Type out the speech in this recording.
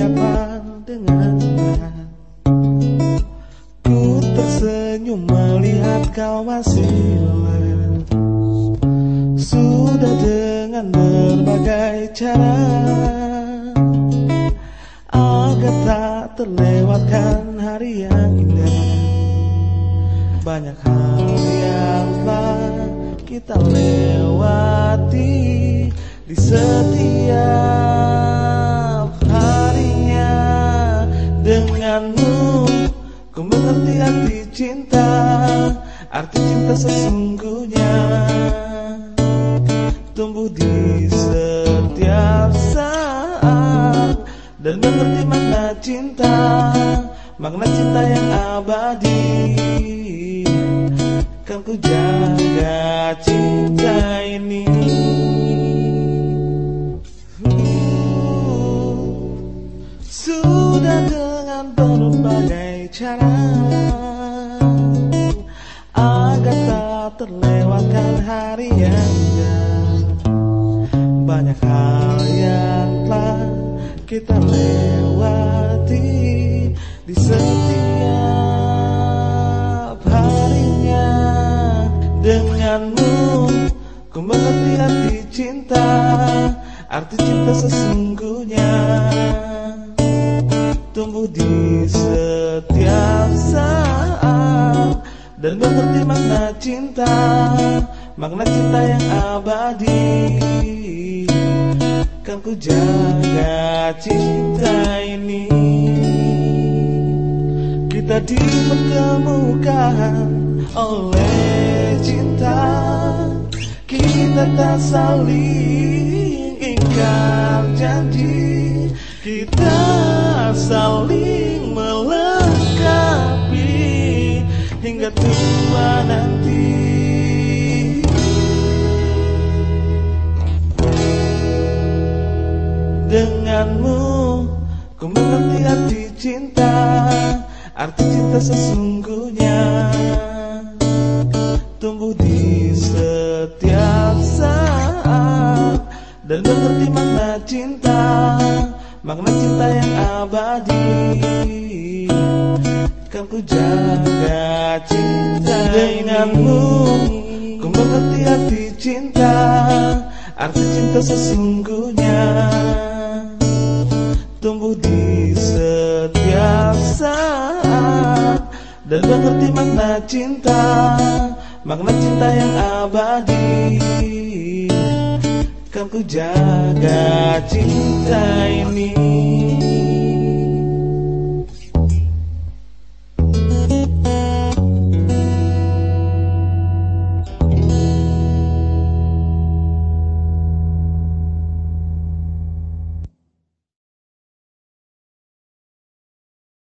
berhadapan dengannya. Ku tersenyum melihat kau masih lelah. Sudah dengan berbagai cara agar tak terlewatkan hari yang indah. Banyak hal yang telah kita lewati di setiap harinya. Denganmu ku mengerti arti cinta, arti cinta sesungguhnya. Tumbuh di setiap saat dan mengerti makna cinta, makna cinta yang abadi. Kan ku jaga cinta ini. Sudah dengan berbagai cara agar tak terlewatkan hari yang indah. Banyak hal yang telah kita lewati di setiap harinya. Denganmu ku mengerti arti cinta, arti cinta sesungguhnya. Tumbuh di setiap saat dan mengerti makna cinta, makna cinta yang abadi. Kan ku jaga cinta ini. Kita dipertemukan oleh cinta, kita tak saling ingkar janji, kita saling melengkapi hingga tua nanti. Denganmu ku mengerti arti cinta, arti cinta sesungguhnya. Tumbuh di setiap saat dan mengerti makna cinta, makna cinta yang abadi. Kan ku jaga cinta. Denganmu ku mengerti arti cinta, arti cinta sesungguhnya. Tumbuh di setiap saat dan mengerti makna cinta, makna cinta yang abadi. Kan ku jaga cinta ini.